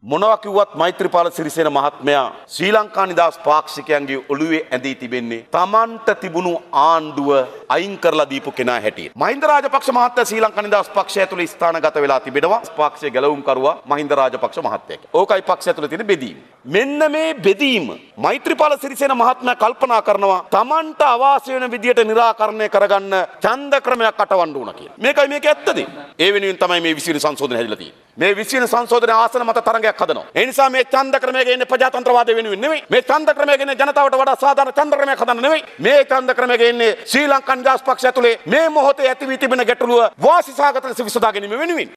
මොනවා කිව්වත් මෛත්‍රීපාල සිරිසේන මහත්මයා ශ්‍රී ලංකා නිදහස් පාක්ෂිකයන්ගේ ඔළුවේ ඇඳී තිබෙන්නේ තමන්ට තිබුණු ආණ්ඩුව අයින් කරලා දීපු කෙනා හැටියට. මහින්ද රාජපක්ෂ මහත්තයා ශ්‍රී ලංකා නිදහස් පක්ෂය ඇතුළේ ස්ථානගත වෙලා තිබෙනවා. පක්ෂයේ ගැලවුම්කරුවා මහින්ද රාජපක්ෂ මහත්තයා. ඕකයි පක්ෂය ඇතුළේ තියෙන බෙදීම. මෙන්න මේ බෙදීම මෛත්‍රීපාල සිරිසේන මහත්මයා කල්පනා කරනවා තමන්ට අවාසි වෙන විදියට निराකරණය කරගන්න ඡන්ද ක්‍රමයක් අටවන්න ඕන කියලා. මේකයි මේක ඇත්තද? ඒ වෙනුවෙන් තමයි මේ 20 වෙනි සංශෝධනය හැදිලා තියෙන්නේ. මේ 20 වෙනි සංශෝධනය ආසන මත තරඟයක් හදනවා. ඒ නිසා මේ ඡන්ද ක්‍රමය ගෙන්නේ ප්‍රජාතන්ත්‍රවාදය වෙනුවෙන් නෙමෙයි. මේ ඡන්ද ක්‍රමය ගෙන්නේ ජනතාවට වඩා සාධාරණ ඡන්ද ක්‍රමයක් හදන්න නෙමෙයි. මේ ඡන්ද ක්‍රමය ගෙන්නේ ශ්‍රී ලංකා නිදහස් පක්ෂය ඇතුලේ මේ මොහොතේ ඇති වී තිබෙන ගැටලුව වාසි සහගත ලෙස විසඳා ගැනීම වෙනුවෙන්.